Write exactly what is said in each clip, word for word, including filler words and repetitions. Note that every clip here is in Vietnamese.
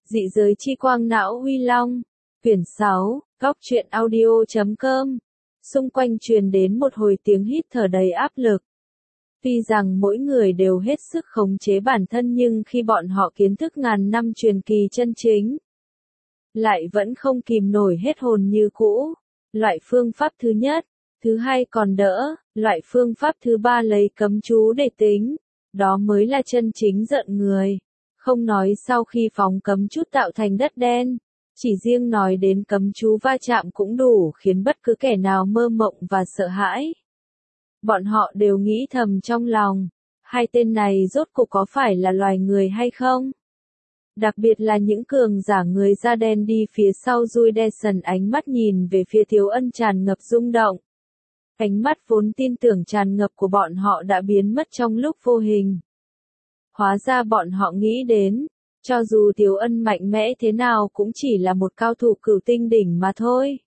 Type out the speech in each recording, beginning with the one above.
Dị giới chi quang não Huy Long. Quyển sáu, góc truyện audio chấm com. Xung quanh truyền đến một hồi tiếng hít thở đầy áp lực. Tuy rằng mỗi người đều hết sức khống chế bản thân nhưng khi bọn họ kiến thức ngàn năm truyền kỳ chân chính, lại vẫn không kìm nổi hết hồn như cũ. Loại phương pháp thứ nhất, thứ hai còn đỡ, loại phương pháp thứ ba lấy cấm chú để tính, đó mới là chân chính giận người. Không nói sau khi phóng cấm chút tạo thành đất đen, chỉ riêng nói đến cấm chú va chạm cũng đủ khiến bất cứ kẻ nào mơ mộng và sợ hãi. Bọn họ đều nghĩ thầm trong lòng, hai tên này rốt cuộc có phải là loài người hay không? Đặc biệt là những cường giả người da đen đi phía sau Judeson, ánh mắt nhìn về phía Tiếu Ân tràn ngập rung động. Ánh mắt vốn tin tưởng tràn ngập của bọn họ đã biến mất trong lúc vô hình. Hóa ra bọn họ nghĩ đến, cho dù Tiếu Ân mạnh mẽ thế nào cũng chỉ là một cao thủ cửu tinh đỉnh mà thôi.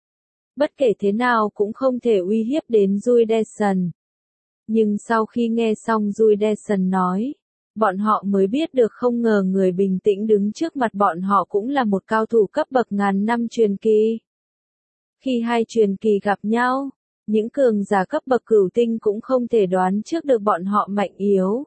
Bất kể thế nào cũng không thể uy hiếp đến Judeson. Nhưng sau khi nghe xong Judeson nói, bọn họ mới biết được không ngờ người bình tĩnh đứng trước mặt bọn họ cũng là một cao thủ cấp bậc ngàn năm truyền kỳ. Khi hai truyền kỳ gặp nhau, những cường giả cấp bậc cửu tinh cũng không thể đoán trước được bọn họ mạnh yếu.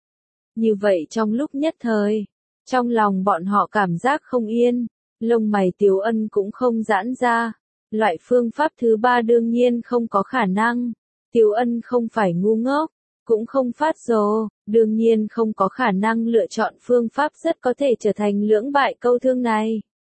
Như vậy trong lúc nhất thời, trong lòng bọn họ cảm giác không yên, lông mày Tiếu Ân cũng không giãn ra. Loại phương pháp thứ ba đương nhiên không có khả năng. Tiếu Ân không phải ngu ngốc, cũng không phát rồ, đương nhiên không có khả năng lựa chọn phương pháp rất có thể trở thành lưỡng bại câu thương này.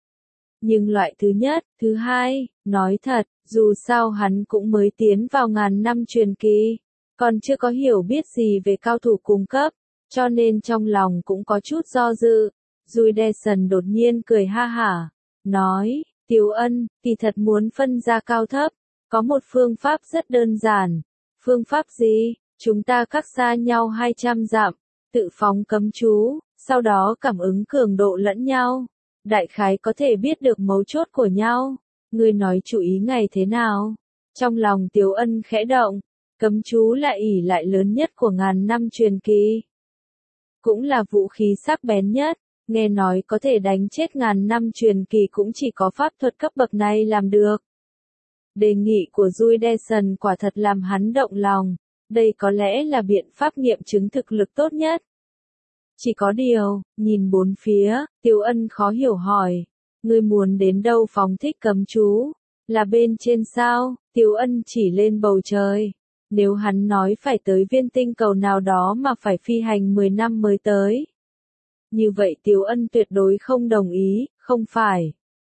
Nhưng loại thứ nhất, thứ hai, nói thật, dù sao hắn cũng mới tiến vào ngàn năm truyền kỳ, còn chưa có hiểu biết gì về cao thủ cung cấp, cho nên trong lòng cũng có chút do dự. Judeson đột nhiên cười ha hả, nói, Tiếu Ân, kỳ thật muốn phân ra cao thấp, có một phương pháp rất đơn giản. Phương pháp gì? Chúng ta cách xa nhau hai trăm dặm, tự phóng cấm chú, sau đó cảm ứng cường độ lẫn nhau. Đại khái có thể biết được mấu chốt của nhau. Ngươi nói chủ ý ngày thế nào? Trong lòng Tiếu Ân khẽ động, cấm chú là ỷ lại lớn nhất của ngàn năm truyền kỳ. Cũng là vũ khí sắc bén nhất, nghe nói có thể đánh chết ngàn năm truyền kỳ cũng chỉ có pháp thuật cấp bậc này làm được. Đề nghị của Judeson quả thật làm hắn động lòng, đây có lẽ là biện pháp nghiệm chứng thực lực tốt nhất. Chỉ có điều, nhìn bốn phía, Tiếu Ân khó hiểu hỏi, ngươi muốn đến đâu phóng thích cấm chú? Là bên trên sao? Tiếu Ân chỉ lên bầu trời. Nếu hắn nói phải tới viên tinh cầu nào đó mà phải phi hành mười năm mới tới. Như vậy Tiếu Ân tuyệt đối không đồng ý, không phải.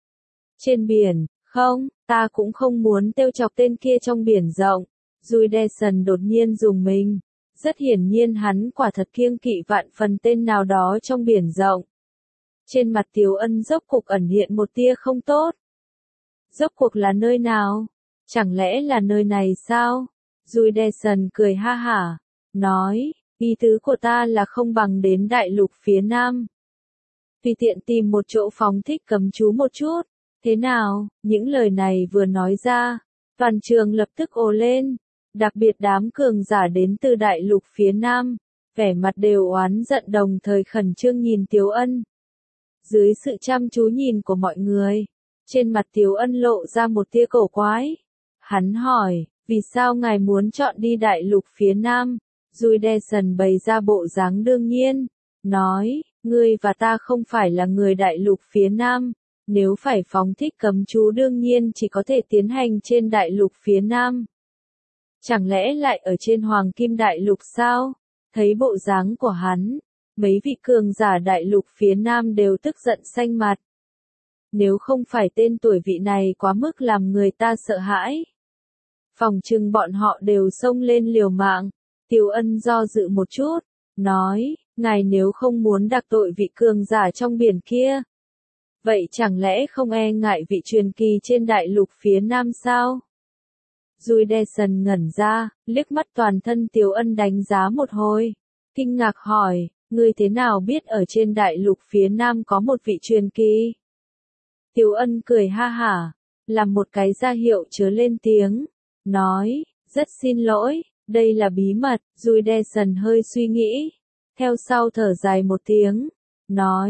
Trên biển, không, ta cũng không muốn trêu chọc tên kia trong biển rộng. Judeson đột nhiên dùng mình. Rất hiển nhiên hắn quả thật kiêng kỵ vạn phần tên nào đó trong biển rộng. Trên mặt Tiếu Ân rốt cuộc ẩn hiện một tia không tốt. Rốt cuộc là nơi nào? Chẳng lẽ là nơi này sao? Judeson cười ha hả, nói, ý tứ của ta là không bằng đến đại lục phía nam. Tùy tiện tìm một chỗ phóng thích cấm chú một chút. Thế nào? Những lời này vừa nói ra, toàn trường lập tức ồ lên. Đặc biệt đám cường giả đến từ đại lục phía nam, vẻ mặt đều oán giận đồng thời khẩn trương nhìn Tiếu Ân. Dưới sự chăm chú nhìn của mọi người, trên mặt Tiếu Ân lộ ra một tia cổ quái. Hắn hỏi, vì sao ngài muốn chọn đi đại lục phía nam? Judeson bày ra bộ dáng đương nhiên, nói, ngươi và ta không phải là người đại lục phía nam, nếu phải phóng thích cấm chú đương nhiên chỉ có thể tiến hành trên đại lục phía nam. Chẳng lẽ lại ở trên Hoàng Kim Đại Lục sao? Thấy bộ dáng của hắn, mấy vị cường giả đại lục phía nam đều tức giận xanh mặt. Nếu không phải tên tuổi vị này quá mức làm người ta sợ hãi, phòng trừng bọn họ đều xông lên liều mạng. Tiếu Ân do dự một chút, nói, ngài nếu không muốn đắc tội vị cường giả trong biển kia, vậy chẳng lẽ không e ngại vị truyền kỳ trên đại lục phía nam sao? Judeson ngẩn ra, liếc mắt toàn thân Tiếu Ân đánh giá một hồi, kinh ngạc hỏi, ngươi thế nào biết ở trên đại lục phía nam có một vị truyền kỳ? Tiếu Ân cười ha hả, làm một cái ra hiệu chớ lên tiếng, nói, rất xin lỗi, đây là bí mật. Judeson hơi suy nghĩ, theo sau thở dài một tiếng, nói,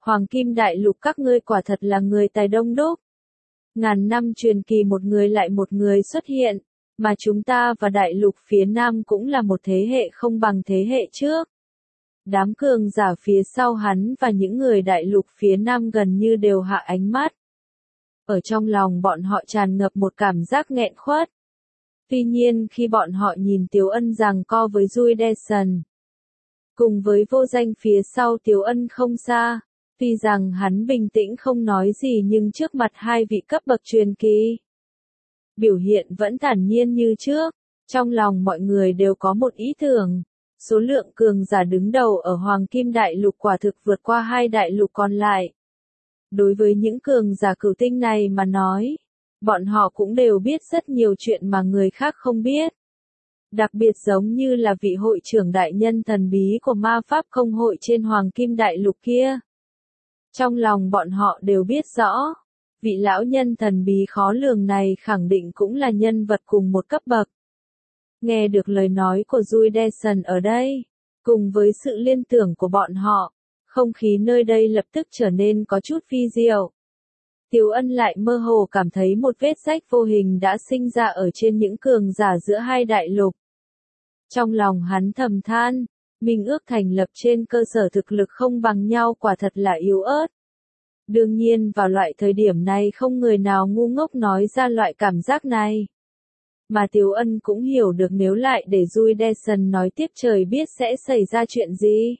Hoàng Kim Đại Lục các ngươi quả thật là người tài đông đúc. Ngàn năm truyền kỳ một người lại một người xuất hiện, mà chúng ta và đại lục phía Nam cũng là một thế hệ không bằng thế hệ trước. Đám cường giả phía sau hắn và những người đại lục phía Nam gần như đều hạ ánh mắt. Ở trong lòng bọn họ tràn ngập một cảm giác nghẹn khuất. Tuy nhiên khi bọn họ nhìn Tiếu Ân giằng co với Rui Dason, cùng với vô danh phía sau Tiếu Ân không xa, tuy rằng hắn bình tĩnh không nói gì nhưng trước mặt hai vị cấp bậc truyền kỳ, biểu hiện vẫn thản nhiên như trước. Trong lòng mọi người đều có một ý tưởng, số lượng cường giả đứng đầu ở Hoàng Kim Đại Lục quả thực vượt qua hai đại lục còn lại. Đối với những cường giả cửu tinh này mà nói, bọn họ cũng đều biết rất nhiều chuyện mà người khác không biết. Đặc biệt giống như là vị hội trưởng đại nhân thần bí của ma pháp công hội trên Hoàng Kim Đại Lục kia. Trong lòng bọn họ đều biết rõ, vị lão nhân thần bí khó lường này khẳng định cũng là nhân vật cùng một cấp bậc. Nghe được lời nói của Rui Dason ở đây, cùng với sự liên tưởng của bọn họ, không khí nơi đây lập tức trở nên có chút vi diệu. Tiếu Ân lại mơ hồ cảm thấy một vết rách vô hình đã sinh ra ở trên những cường giả giữa hai đại lục. Trong lòng hắn thầm than, minh ước thành lập trên cơ sở thực lực không bằng nhau quả thật là yếu ớt. Đương nhiên vào loại thời điểm này không người nào ngu ngốc nói ra loại cảm giác này. Mà Tiếu Ân cũng hiểu được nếu lại để Rui Dason nói tiếp trời biết sẽ xảy ra chuyện gì.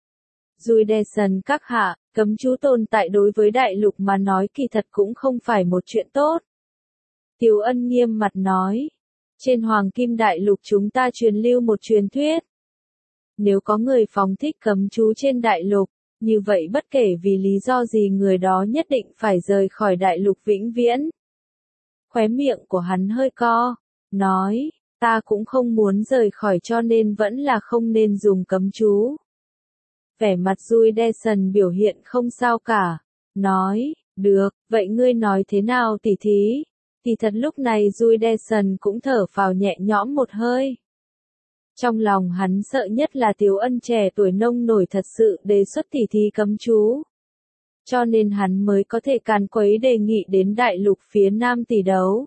Rui Dason các hạ, cấm chú tồn tại đối với đại lục mà nói kỳ thật cũng không phải một chuyện tốt. Tiếu Ân nghiêm mặt nói, trên Hoàng Kim Đại Lục chúng ta truyền lưu một truyền thuyết. Nếu có người phóng thích cấm chú trên đại lục, như vậy bất kể vì lý do gì người đó nhất định phải rời khỏi đại lục vĩnh viễn. Khóe miệng của hắn hơi co, nói, ta cũng không muốn rời khỏi cho nên vẫn là không nên dùng cấm chú. Vẻ mặt Rui Dason biểu hiện không sao cả, nói, được, vậy ngươi nói thế nào tỉ thí? Thì thật lúc này Rui Dason cũng thở phào nhẹ nhõm một hơi. Trong lòng hắn sợ nhất là Tiếu Ân trẻ tuổi nông nổi thật sự đề xuất tỉ thí cấm chú. Cho nên hắn mới có thể càn quấy đề nghị đến đại lục phía Nam tỷ đấu.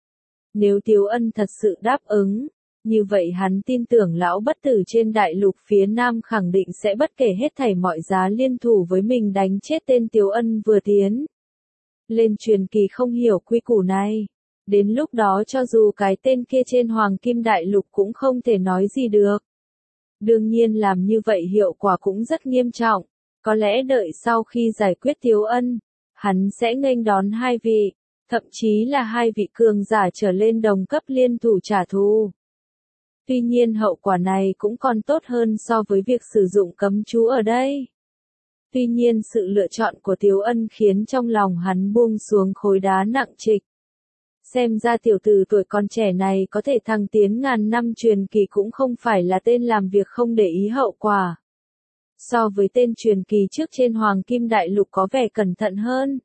Nếu Tiếu Ân thật sự đáp ứng, như vậy hắn tin tưởng lão bất tử trên đại lục phía Nam khẳng định sẽ bất kể hết thảy mọi giá liên thủ với mình đánh chết tên Tiếu Ân vừa tiến lên truyền kỳ không hiểu quy củ này. Đến lúc đó cho dù cái tên kia trên Hoàng Kim Đại Lục cũng không thể nói gì được. Đương nhiên làm như vậy hiệu quả cũng rất nghiêm trọng. Có lẽ đợi sau khi giải quyết Tiếu Ân, hắn sẽ nghênh đón hai vị, thậm chí là hai vị cường giả trở lên đồng cấp liên thủ trả thù. Tuy nhiên hậu quả này cũng còn tốt hơn so với việc sử dụng cấm chú ở đây. Tuy nhiên sự lựa chọn của Tiếu Ân khiến trong lòng hắn buông xuống khối đá nặng trịch. Xem ra tiểu tử tuổi còn trẻ này có thể thăng tiến ngàn năm truyền kỳ cũng không phải là tên làm việc không để ý hậu quả. So với tên truyền kỳ trước trên Hoàng Kim Đại Lục có vẻ cẩn thận hơn.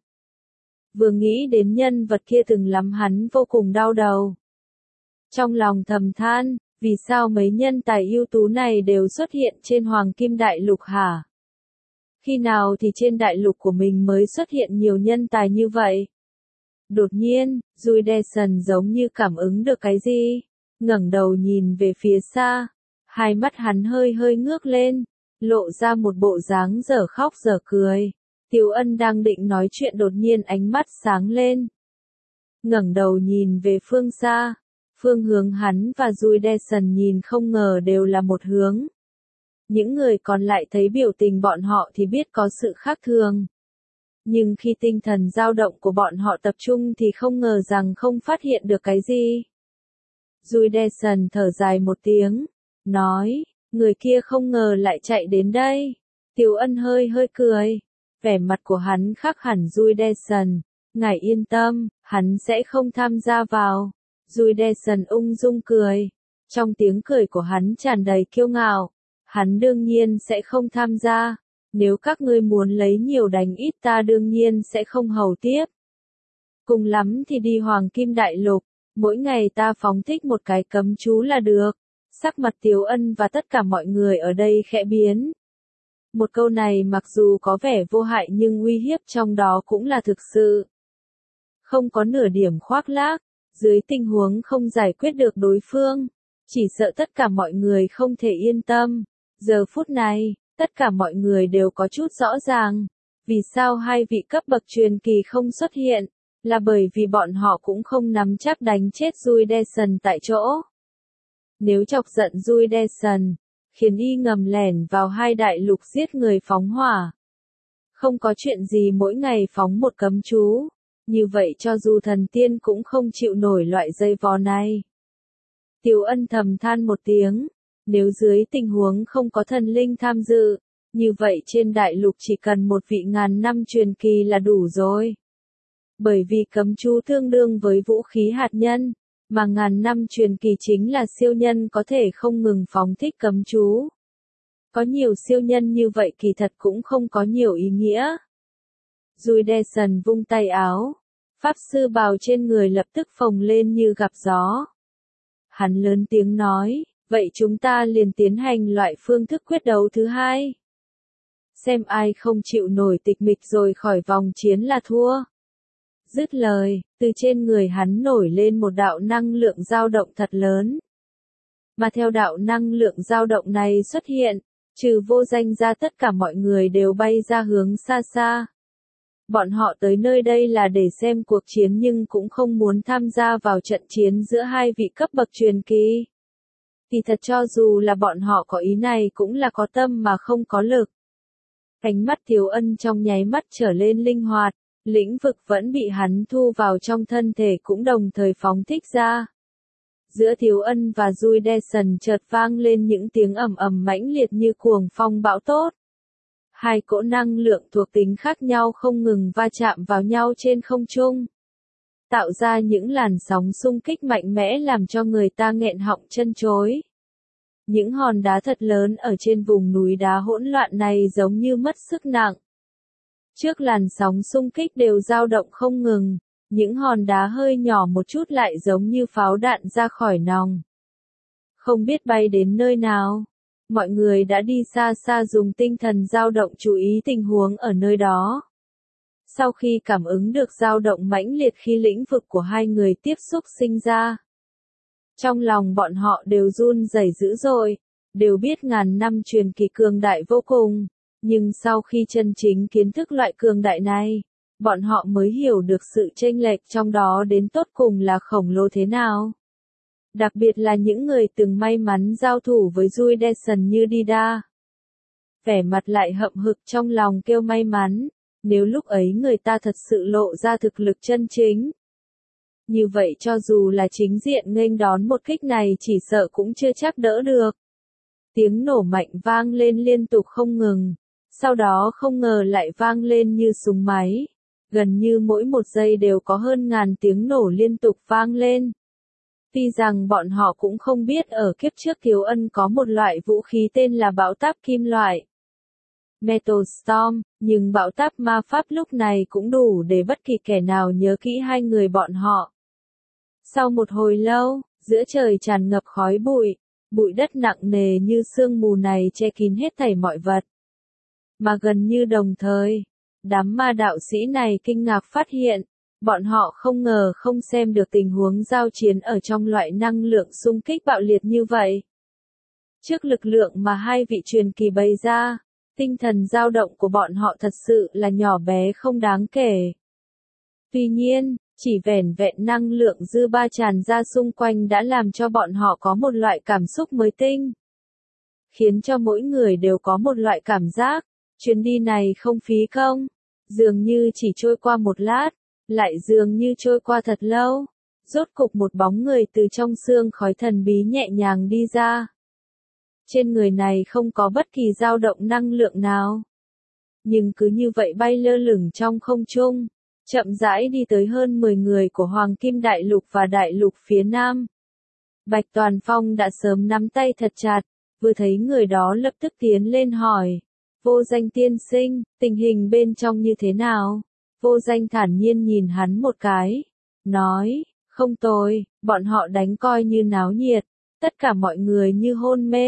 Vừa nghĩ đến nhân vật kia từng lắm hắn vô cùng đau đầu. Trong lòng thầm than, vì sao mấy nhân tài ưu tú này đều xuất hiện trên Hoàng Kim Đại Lục hả? Khi nào thì trên đại lục của mình mới xuất hiện nhiều nhân tài như vậy? Đột nhiên, Rui Dason giống như cảm ứng được cái gì, ngẩng đầu nhìn về phía xa, hai mắt hắn hơi hơi ngước lên, lộ ra một bộ dáng dở khóc dở cười. Tiếu Ân đang định nói chuyện đột nhiên ánh mắt sáng lên. Ngẩng đầu nhìn về phương xa, phương hướng hắn và Rui Dason nhìn không ngờ đều là một hướng. Những người còn lại thấy biểu tình bọn họ thì biết có sự khác thường. Nhưng khi tinh thần dao động của bọn họ tập trung thì không ngờ rằng không phát hiện được cái gì. Rui Dason thở dài một tiếng, nói, người kia không ngờ lại chạy đến đây. Tiếu Ân hơi hơi cười, vẻ mặt của hắn khác hẳn Rui Dason, ngài yên tâm, hắn sẽ không tham gia vào. Rui Dason ung dung cười, trong tiếng cười của hắn tràn đầy kiêu ngạo, hắn đương nhiên sẽ không tham gia. Nếu các ngươi muốn lấy nhiều đánh ít ta đương nhiên sẽ không hầu tiếp. Cùng lắm thì đi Hoàng Kim Đại Lục, mỗi ngày ta phóng thích một cái cấm chú là được. Sắc mặt Tiếu Ân và tất cả mọi người ở đây khẽ biến. Một câu này mặc dù có vẻ vô hại nhưng uy hiếp trong đó cũng là thực sự. Không có nửa điểm khoác lác, dưới tình huống không giải quyết được đối phương, chỉ sợ tất cả mọi người không thể yên tâm. Giờ phút này, tất cả mọi người đều có chút rõ ràng, vì sao hai vị cấp bậc truyền kỳ không xuất hiện, là bởi vì bọn họ cũng không nắm chắc đánh chết Rui Dason tại chỗ. Nếu chọc giận Rui Dason, khiến y ngầm lẻn vào hai đại lục giết người phóng hỏa. Không có chuyện gì mỗi ngày phóng một cấm chú, như vậy cho dù thần tiên cũng không chịu nổi loại dây vò này. Tiếu Ân thầm than một tiếng, nếu dưới tình huống không có thần linh tham dự, như vậy trên đại lục chỉ cần một vị ngàn năm truyền kỳ là đủ rồi. Bởi vì cấm chú tương đương với vũ khí hạt nhân, mà ngàn năm truyền kỳ chính là siêu nhân có thể không ngừng phóng thích cấm chú. Có nhiều siêu nhân như vậy kỳ thật cũng không có nhiều ý nghĩa. Rui Dason vung tay áo, pháp sư bào trên người lập tức phồng lên như gặp gió. Hắn lớn tiếng nói, vậy chúng ta liền tiến hành loại phương thức quyết đấu thứ hai. Xem ai không chịu nổi tịch mịch rồi khỏi vòng chiến là thua. Dứt lời, từ trên người hắn nổi lên một đạo năng lượng dao động thật lớn. Mà theo đạo năng lượng dao động này xuất hiện, trừ vô danh ra tất cả mọi người đều bay ra hướng xa xa. Bọn họ tới nơi đây là để xem cuộc chiến nhưng cũng không muốn tham gia vào trận chiến giữa hai vị cấp bậc truyền kỳ. Thì thật cho dù là bọn họ có ý này cũng là có tâm mà không có lực. Ánh mắt Tiếu Ân trong nháy mắt trở lên linh hoạt, lĩnh vực vẫn bị hắn thu vào trong thân thể cũng đồng thời phóng thích ra. Giữa Tiếu Ân và Rui Dason chợt vang lên những tiếng ầm ầm mãnh liệt như cuồng phong bão tốt. Hai cỗ năng lượng thuộc tính khác nhau không ngừng va chạm vào nhau trên không trung, tạo ra những làn sóng xung kích mạnh mẽ làm cho người ta nghẹn họng chân chối. Những hòn đá thật lớn ở trên vùng núi đá hỗn loạn này giống như mất sức nặng. Trước làn sóng xung kích đều dao động không ngừng, những hòn đá hơi nhỏ một chút lại giống như pháo đạn ra khỏi nòng. Không biết bay đến nơi nào, mọi người đã đi xa xa dùng tinh thần dao động chú ý tình huống ở nơi đó. Sau khi cảm ứng được dao động mãnh liệt khi lĩnh vực của hai người tiếp xúc sinh ra, trong lòng bọn họ đều run rẩy dữ dội, đều biết ngàn năm truyền kỳ cường đại vô cùng, nhưng sau khi chân chính kiến thức loại cường đại này, bọn họ mới hiểu được sự chênh lệch trong đó đến tột cùng là khổng lồ thế nào. Đặc biệt là những người từng may mắn giao thủ với Rui Dason như Dida. Vẻ mặt lại hậm hực trong lòng kêu may mắn, nếu lúc ấy người ta thật sự lộ ra thực lực chân chính. Như vậy cho dù là chính diện nghênh đón một kích này chỉ sợ cũng chưa chắc đỡ được. Tiếng nổ mạnh vang lên liên tục không ngừng, sau đó không ngờ lại vang lên như súng máy. Gần như mỗi một giây đều có hơn ngàn tiếng nổ liên tục vang lên. Tuy rằng bọn họ cũng không biết ở kiếp trước Tiếu Ân có một loại vũ khí tên là bão táp kim loại, Metal Storm, nhưng bão táp ma pháp lúc này cũng đủ để bất kỳ kẻ nào nhớ kỹ hai người bọn họ. Sau một hồi lâu, giữa trời tràn ngập khói bụi, bụi đất nặng nề như sương mù này che kín hết thảy mọi vật. Mà gần như đồng thời, đám ma đạo sĩ này kinh ngạc phát hiện, bọn họ không ngờ không xem được tình huống giao chiến ở trong loại năng lượng xung kích bạo liệt như vậy. Trước lực lượng mà hai vị truyền kỳ bày ra, tinh thần dao động của bọn họ thật sự là nhỏ bé không đáng kể. Tuy nhiên, chỉ vẻn vẹn năng lượng dư ba tràn ra xung quanh đã làm cho bọn họ có một loại cảm xúc mới tinh. Khiến cho mỗi người đều có một loại cảm giác, chuyến đi này không phí công, dường như chỉ trôi qua một lát, lại dường như trôi qua thật lâu. Rốt cục một bóng người từ trong sương khói thần bí nhẹ nhàng đi ra. Trên người này không có bất kỳ dao động năng lượng nào, nhưng cứ như vậy bay lơ lửng trong không trung, chậm rãi đi tới hơn mười người của Hoàng Kim Đại Lục và Đại Lục phía Nam. Bạch Toàn Phong đã sớm nắm tay thật chặt, vừa thấy người đó lập tức tiến lên hỏi, Vô Danh tiên sinh, tình hình bên trong như thế nào? Vô Danh thản nhiên nhìn hắn một cái, nói, không tồi, bọn họ đánh coi như náo nhiệt, tất cả mọi người như hôn mê,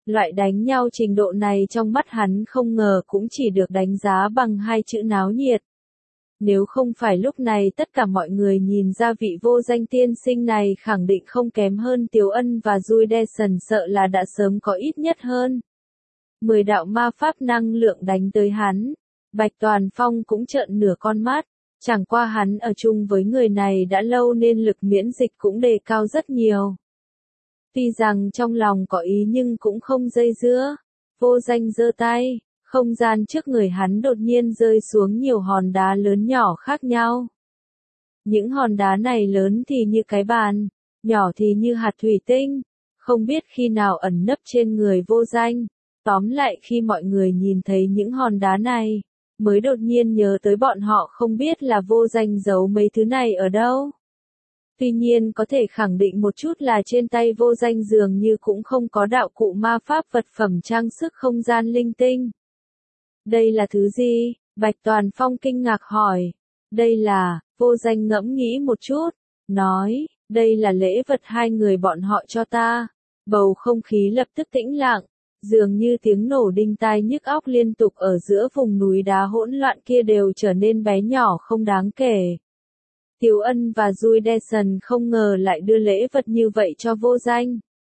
Loại đánh nhau trình độ này trong mắt hắn không ngờ cũng chỉ được đánh giá bằng hai chữ náo nhiệt. Nếu không phải lúc này tất cả mọi người nhìn ra vị vô danh tiên sinh này khẳng định không kém hơn Tiếu Ân và Rui Deson, sợ là đã sớm có ít nhất hơn mười đạo ma pháp năng lượng đánh tới hắn. Bạch Toàn Phong cũng trợn nửa con mắt, chẳng qua hắn ở chung với người này đã lâu nên lực miễn dịch cũng đề cao rất nhiều. Tuy rằng trong lòng có ý nhưng cũng không dây dưa. Vô danh giơ tay, không gian trước người hắn đột nhiên rơi xuống nhiều hòn đá lớn nhỏ khác nhau. Những hòn đá này lớn thì như cái bàn, nhỏ thì như hạt thủy tinh, không biết khi nào ẩn nấp trên người vô danh. Tóm lại khi mọi người nhìn thấy những hòn đá này, mới đột nhiên nhớ tới bọn họ không biết là vô danh giấu mấy thứ này ở đâu. Tuy nhiên có thể khẳng định một chút là trên tay vô danh dường như cũng không có đạo cụ ma pháp vật phẩm trang sức không gian linh tinh. Đây là thứ gì? Bạch Toàn Phong kinh ngạc hỏi. Đây là, vô danh ngẫm nghĩ một chút, nói, đây là lễ vật hai người bọn họ cho ta. Bầu không khí lập tức tĩnh lặng, dường như tiếng nổ đinh tai nhức óc liên tục ở giữa vùng núi đá hỗn loạn kia đều trở nên bé nhỏ không đáng kể. Tiếu Ân và Rui Deson không ngờ lại đưa lễ vật như vậy cho vô danh.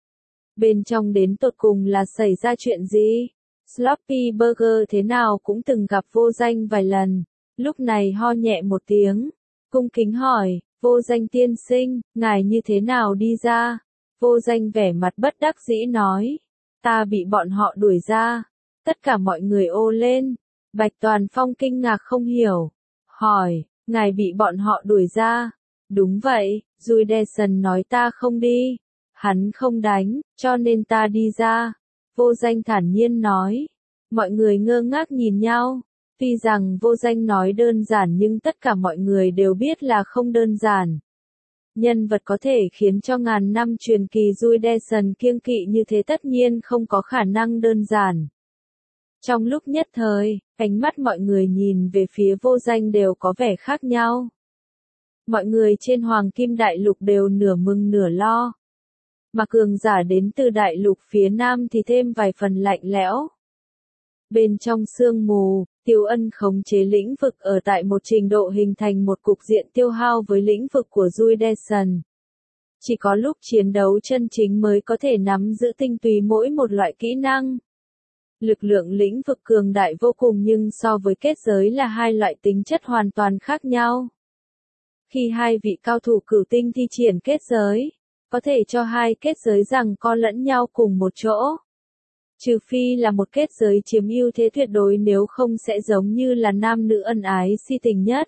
Bên trong đến tột cùng là xảy ra chuyện gì? Sloppy Burger thế nào cũng từng gặp vô danh vài lần, lúc này ho nhẹ một tiếng, cung kính hỏi, vô danh tiên sinh, ngài như thế nào đi ra? Vô danh vẻ mặt bất đắc dĩ nói, ta bị bọn họ đuổi ra. Tất cả mọi người ô lên. Bạch Toàn Phong kinh ngạc không hiểu, hỏi, ngài bị bọn họ đuổi ra? Đúng vậy, Rui Deson nói ta không đi. Hắn không đánh, cho nên ta đi ra. Vô danh thản nhiên nói. Mọi người ngơ ngác nhìn nhau. Tuy rằng vô danh nói đơn giản nhưng tất cả mọi người đều biết là không đơn giản. Nhân vật có thể khiến cho ngàn năm truyền kỳ Rui Deson kiêng kỵ như thế tất nhiên không có khả năng đơn giản. Trong lúc nhất thời, ánh mắt mọi người nhìn về phía vô danh đều có vẻ khác nhau. Mọi người trên Hoàng Kim Đại Lục đều nửa mừng nửa lo. Mà cường giả đến từ đại lục phía Nam thì thêm vài phần lạnh lẽo. Bên trong sương mù, Tiếu Ân khống chế lĩnh vực ở tại một trình độ hình thành một cục diện tiêu hao với lĩnh vực của Rui Deson. Chỉ có lúc chiến đấu chân chính mới có thể nắm giữ tinh túy mỗi một loại kỹ năng. Lực lượng lĩnh vực cường đại vô cùng nhưng so với kết giới là hai loại tính chất hoàn toàn khác nhau. Khi hai vị cao thủ cửu tinh thi triển kết giới, có thể cho hai kết giới giằng co lẫn nhau cùng một chỗ. Trừ phi là một kết giới chiếm ưu thế tuyệt đối, nếu không sẽ giống như là nam nữ ân ái si tình nhất.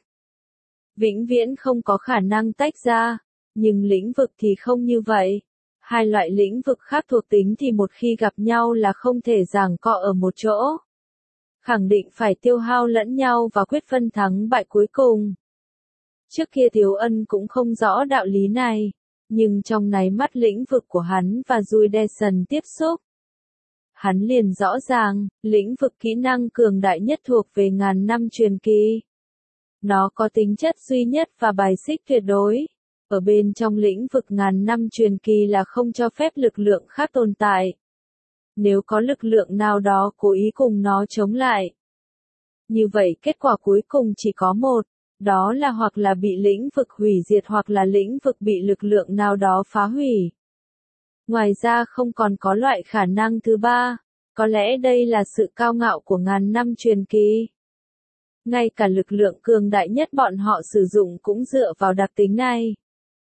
Vĩnh viễn không có khả năng tách ra, nhưng lĩnh vực thì không như vậy. Hai loại lĩnh vực khác thuộc tính thì một khi gặp nhau là không thể giằng co ở một chỗ. Khẳng định phải tiêu hao lẫn nhau và quyết phân thắng bại cuối cùng. Trước kia Tiếu Ân cũng không rõ đạo lý này, nhưng trong nháy mắt lĩnh vực của hắn và Rui Deson tiếp xúc, hắn liền rõ ràng, lĩnh vực kỹ năng cường đại nhất thuộc về ngàn năm truyền kỳ. Nó có tính chất duy nhất và bài xích tuyệt đối. Ở bên trong lĩnh vực ngàn năm truyền kỳ là không cho phép lực lượng khác tồn tại. Nếu có lực lượng nào đó cố ý cùng nó chống lại, như vậy kết quả cuối cùng chỉ có một, đó là hoặc là bị lĩnh vực hủy diệt hoặc là lĩnh vực bị lực lượng nào đó phá hủy. Ngoài ra không còn có loại khả năng thứ ba, có lẽ đây là sự cao ngạo của ngàn năm truyền kỳ. Ngay cả lực lượng cường đại nhất bọn họ sử dụng cũng dựa vào đặc tính này.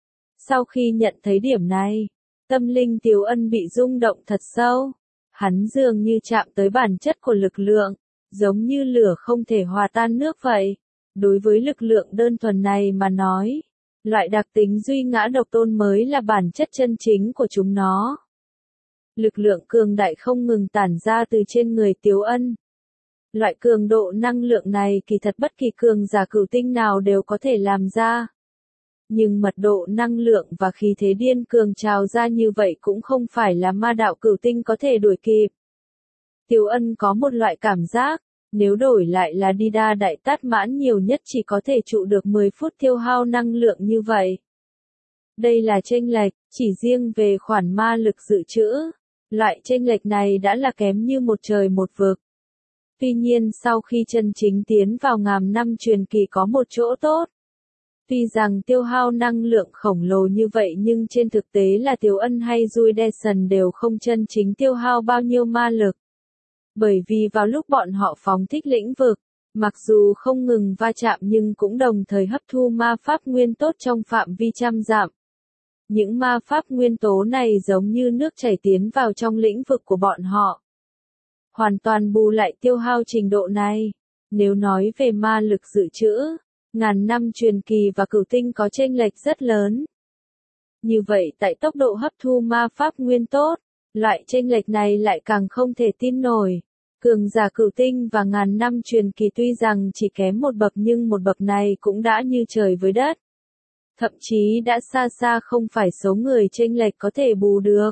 Sau khi nhận thấy điểm này, tâm linh Tiếu Ân bị rung động thật sâu. Hắn dường như chạm tới bản chất của lực lượng, giống như lửa không thể hòa tan nước vậy. Đối với lực lượng đơn thuần này mà nói, loại đặc tính duy ngã độc tôn mới là bản chất chân chính của chúng nó. Lực lượng cường đại không ngừng tản ra từ trên người Tiếu Ân. Loại cường độ năng lượng này kỳ thật bất kỳ cường giả cửu tinh nào đều có thể làm ra. Nhưng mật độ năng lượng và khí thế điên cường trào ra như vậy cũng không phải là ma đạo cửu tinh có thể đuổi kịp. Tiếu Ân có một loại cảm giác, nếu đổi lại là đi đa đại tát mãn nhiều nhất chỉ có thể trụ được mười phút tiêu hao năng lượng như vậy. Đây là chênh lệch, chỉ riêng về khoản ma lực dự trữ. Loại chênh lệch này đã là kém như một trời một vực. Tuy nhiên sau khi chân chính tiến vào ngàn năm truyền kỳ có một chỗ tốt. Tuy rằng tiêu hao năng lượng khổng lồ như vậy nhưng trên thực tế là Tiểu Ân hay Juideson đều không chân chính tiêu hao bao nhiêu ma lực. Bởi vì vào lúc bọn họ phóng thích lĩnh vực, mặc dù không ngừng va chạm nhưng cũng đồng thời hấp thu ma pháp nguyên tốt trong phạm vi trăm dặm. Những ma pháp nguyên tố này giống như nước chảy tiến vào trong lĩnh vực của bọn họ. Hoàn toàn bù lại tiêu hao trình độ này. Nếu nói về ma lực dự trữ, ngàn năm truyền kỳ và cửu tinh có chênh lệch rất lớn. Như vậy tại tốc độ hấp thu ma pháp nguyên tốt, loại chênh lệch này lại càng không thể tin nổi. Cường giả cửu tinh và ngàn năm truyền kỳ tuy rằng chỉ kém một bậc nhưng một bậc này cũng đã như trời với đất. Thậm chí đã xa xa không phải số người chênh lệch có thể bù được.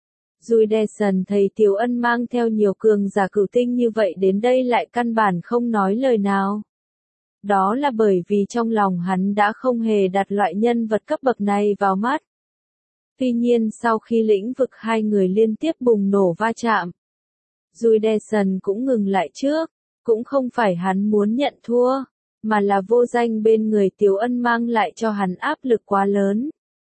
Juideson thấy Tiểu Ân mang theo nhiều cường giả cửu tinh như vậy đến đây lại căn bản không nói lời nào. Đó là bởi vì trong lòng hắn đã không hề đặt loại nhân vật cấp bậc này vào mắt. Tuy nhiên sau khi lĩnh vực hai người liên tiếp bùng nổ va chạm, Juideson cũng ngừng lại trước, cũng không phải hắn muốn nhận thua, mà là vô danh bên người Tiểu Ân mang lại cho hắn áp lực quá lớn.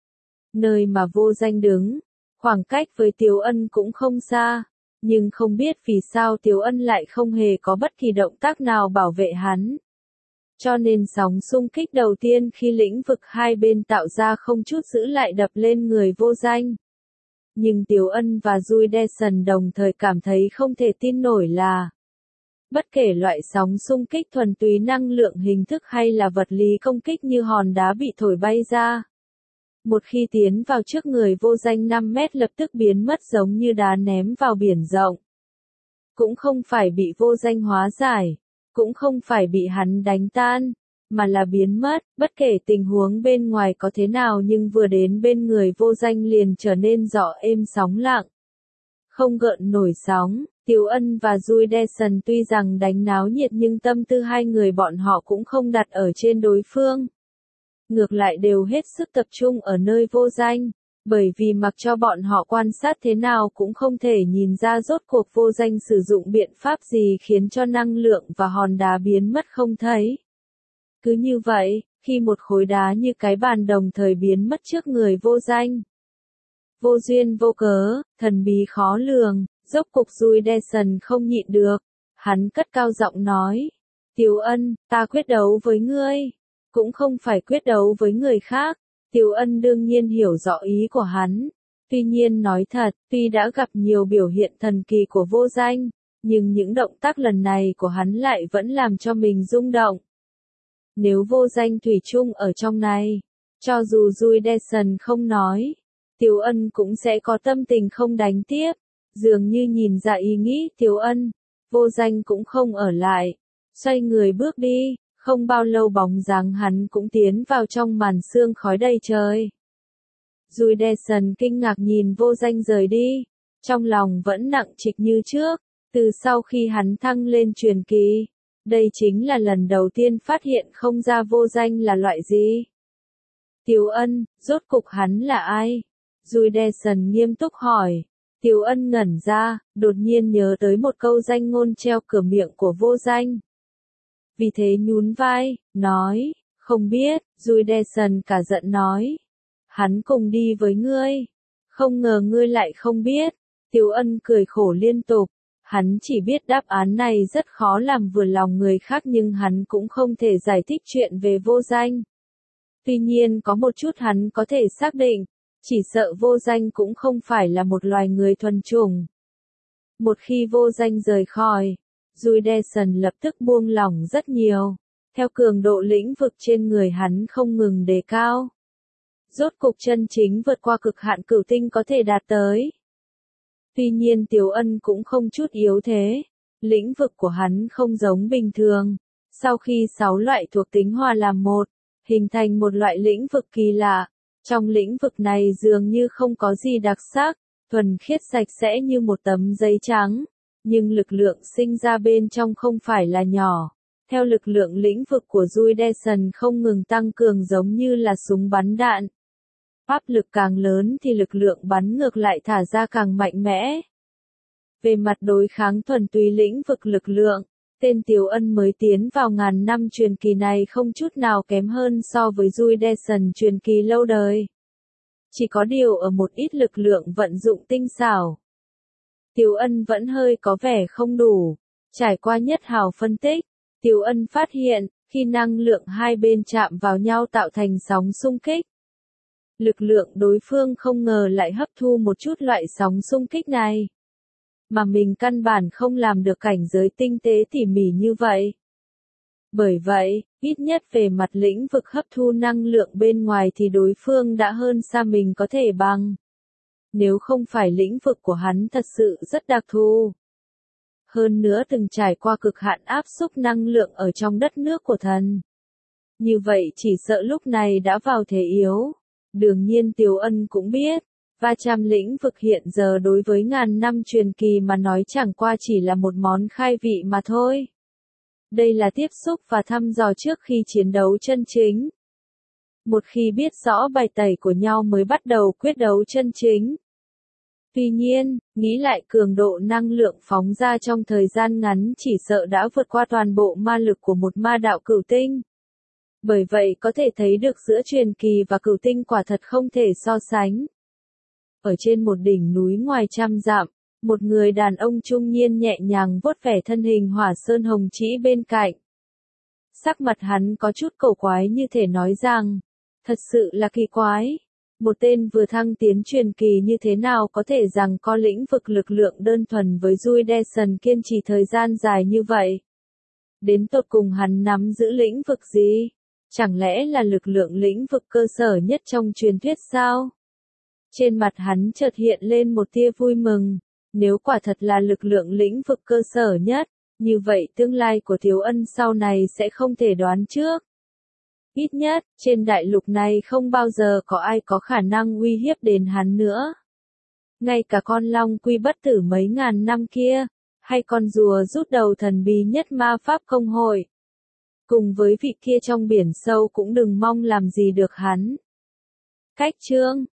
Nơi mà vô danh đứng, khoảng cách với Tiểu Ân cũng không xa, nhưng không biết vì sao Tiểu Ân lại không hề có bất kỳ động tác nào bảo vệ hắn. Cho nên sóng xung kích đầu tiên khi lĩnh vực hai bên tạo ra không chút giữ lại đập lên người vô danh. Nhưng Tiểu Ân và Juideson đồng thời cảm thấy không thể tin nổi là bất kể loại sóng xung kích thuần túy năng lượng hình thức hay là vật lý công kích như hòn đá bị thổi bay ra. Một khi tiến vào trước người vô danh năm mét lập tức biến mất giống như đá ném vào biển rộng. Cũng không phải bị vô danh hóa giải, cũng không phải bị hắn đánh tan, mà là biến mất, bất kể tình huống bên ngoài có thế nào nhưng vừa đến bên người vô danh liền trở nên rõ êm sóng lặng. Không gợn nổi sóng, Tiểu Ân và Juideson tuy rằng đánh náo nhiệt nhưng tâm tư hai người bọn họ cũng không đặt ở trên đối phương. Ngược lại đều hết sức tập trung ở nơi vô danh, bởi vì mặc cho bọn họ quan sát thế nào cũng không thể nhìn ra rốt cuộc vô danh sử dụng biện pháp gì khiến cho năng lượng và hòn đá biến mất không thấy. Cứ như vậy, khi một khối đá như cái bàn đồng thời biến mất trước người vô danh. Vô duyên vô cớ, thần bí khó lường, rốt cục Juideson không nhịn được. Hắn cất cao giọng nói, Tiểu Ân, ta quyết đấu với ngươi. Cũng không phải quyết đấu với người khác. Tiểu Ân đương nhiên hiểu rõ ý của hắn. Tuy nhiên nói thật, tuy đã gặp nhiều biểu hiện thần kỳ của vô danh, nhưng những động tác lần này của hắn lại vẫn làm cho mình rung động. Nếu vô danh thủy chung ở trong này, cho dù Juideson không nói, Tiểu Ân cũng sẽ có tâm tình không đánh tiếp. Dường như nhìn ra ý nghĩ Tiểu Ân, vô danh cũng không ở lại, xoay người bước đi. Không bao lâu bóng dáng hắn cũng tiến vào trong màn sương khói đầy trời. Juideson kinh ngạc nhìn vô danh rời đi, trong lòng vẫn nặng trịch như trước, từ sau khi hắn thăng lên truyền kỳ. Đây chính là lần đầu tiên phát hiện không ra vô danh là loại gì. Tiểu Ân, rốt cục hắn là ai? Juideson nghiêm túc hỏi. Tiểu Ân ngẩn ra, đột nhiên nhớ tới một câu danh ngôn treo cửa miệng của vô danh. Vì thế nhún vai, nói, không biết, Juideson cả giận nói. Hắn cùng đi với ngươi. Không ngờ ngươi lại không biết. Tiểu Ân cười khổ liên tục. Hắn chỉ biết đáp án này rất khó làm vừa lòng người khác nhưng hắn cũng không thể giải thích chuyện về vô danh. Tuy nhiên có một chút hắn có thể xác định, chỉ sợ vô danh cũng không phải là một loài người thuần chủng. Một khi vô danh rời khỏi, Juideson lập tức buông lỏng rất nhiều, theo cường độ lĩnh vực trên người hắn không ngừng đề cao. Rốt cục chân chính vượt qua cực hạn cửu tinh có thể đạt tới. Tuy nhiên Tiểu Ân cũng không chút yếu thế, lĩnh vực của hắn không giống bình thường. Sau khi sáu loại thuộc tính hòa làm một, hình thành một loại lĩnh vực kỳ lạ. Trong lĩnh vực này dường như không có gì đặc sắc, thuần khiết sạch sẽ như một tấm giấy trắng. Nhưng lực lượng sinh ra bên trong không phải là nhỏ. Theo lực lượng lĩnh vực của Juideson không ngừng tăng cường giống như là súng bắn đạn. Áp lực càng lớn thì lực lượng bắn ngược lại thả ra càng mạnh mẽ. Về mặt đối kháng thuần túy lĩnh vực lực lượng, tên Tiếu Ân mới tiến vào ngàn năm truyền kỳ này không chút nào kém hơn so với Rui Deson truyền kỳ lâu đời. Chỉ có điều ở một ít lực lượng vận dụng tinh xảo. Tiếu Ân vẫn hơi có vẻ không đủ. Trải qua nhất hào phân tích, Tiếu Ân phát hiện, khi năng lượng hai bên chạm vào nhau tạo thành sóng xung kích. Lực lượng đối phương không ngờ lại hấp thu một chút loại sóng xung kích này. Mà mình căn bản không làm được cảnh giới tinh tế tỉ mỉ như vậy. Bởi vậy, ít nhất về mặt lĩnh vực hấp thu năng lượng bên ngoài thì đối phương đã hơn xa mình có thể bằng. Nếu không phải lĩnh vực của hắn thật sự rất đặc thù. Hơn nữa từng trải qua cực hạn áp xúc năng lượng ở trong đất nước của thần. Như vậy chỉ sợ lúc này đã vào thế yếu. Đương nhiên Tiếu Ân cũng biết, va chạm lĩnh vực hiện giờ đối với ngàn năm truyền kỳ mà nói chẳng qua chỉ là một món khai vị mà thôi. Đây là tiếp xúc và thăm dò trước khi chiến đấu chân chính. Một khi biết rõ bài tẩy của nhau mới bắt đầu quyết đấu chân chính. Tuy nhiên, nghĩ lại cường độ năng lượng phóng ra trong thời gian ngắn chỉ sợ đã vượt qua toàn bộ ma lực của một ma đạo cửu tinh. Bởi vậy có thể thấy được giữa truyền kỳ và cửu tinh quả thật không thể so sánh. Ở trên một đỉnh núi ngoài trăm dặm, một người đàn ông trung niên nhẹ nhàng vuốt vẻ thân hình hỏa sơn hồng trĩ bên cạnh. Sắc mặt hắn có chút cổ quái như thể nói rằng, thật sự là kỳ quái. Một tên vừa thăng tiến truyền kỳ như thế nào có thể rằng có lĩnh vực lực lượng đơn thuần với Rui Deson kiên trì thời gian dài như vậy. Đến tột cùng hắn nắm giữ lĩnh vực gì? Chẳng lẽ là lực lượng lĩnh vực cơ sở nhất trong truyền thuyết sao? Trên mặt hắn chợt hiện lên một tia vui mừng. Nếu quả thật là lực lượng lĩnh vực cơ sở nhất, như vậy tương lai của Tiếu Ân sau này sẽ không thể đoán trước. Ít nhất, trên đại lục này không bao giờ có ai có khả năng uy hiếp đến hắn nữa. Ngay cả con long quy bất tử mấy ngàn năm kia, hay con rùa rút đầu thần bí nhất ma pháp công hội. Cùng với vị kia trong biển sâu cũng đừng mong làm gì được hắn. Cách chương